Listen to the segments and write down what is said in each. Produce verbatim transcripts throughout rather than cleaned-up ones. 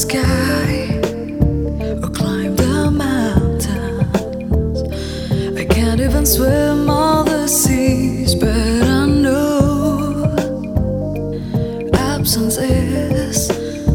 sky or climb the mountains. I can't even swim all the seas, but I know absence is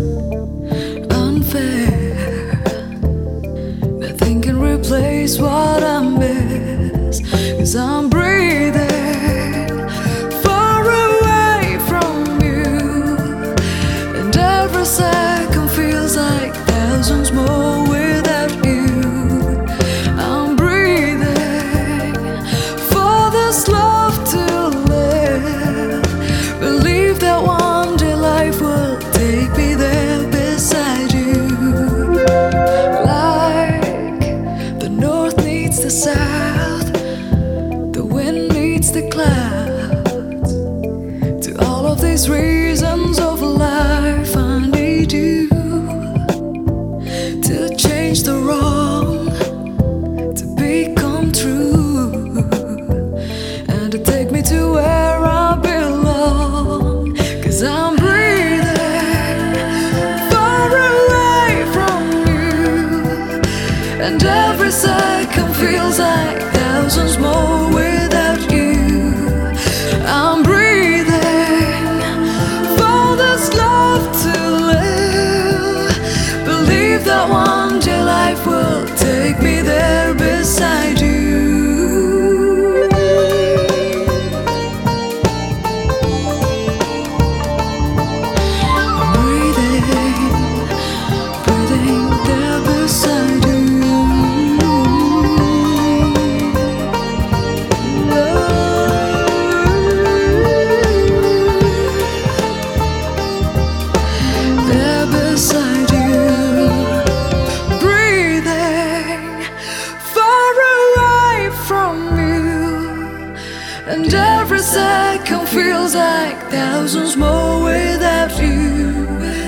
unfair. Nothing can replace what I miss, 'cause I'm breathing far away from you, and every second feels like thousands more without you. I'm breathing for this love to live. Believe that one day life will take me there beside you. Like the north needs the south, the wind needs the clouds. To all of these reasons of life, I need you to change the wrong, to become true, and to take me to where I belong. 'Cause I'm breathing far away from you, and every second feels like thousands more without you. I'm breathing for this love to live. Believe that one day life will take me there beside you. I'm breathing, breathing there beside you. There beside you, breathing far away from you, and every second feels like thousands more without you.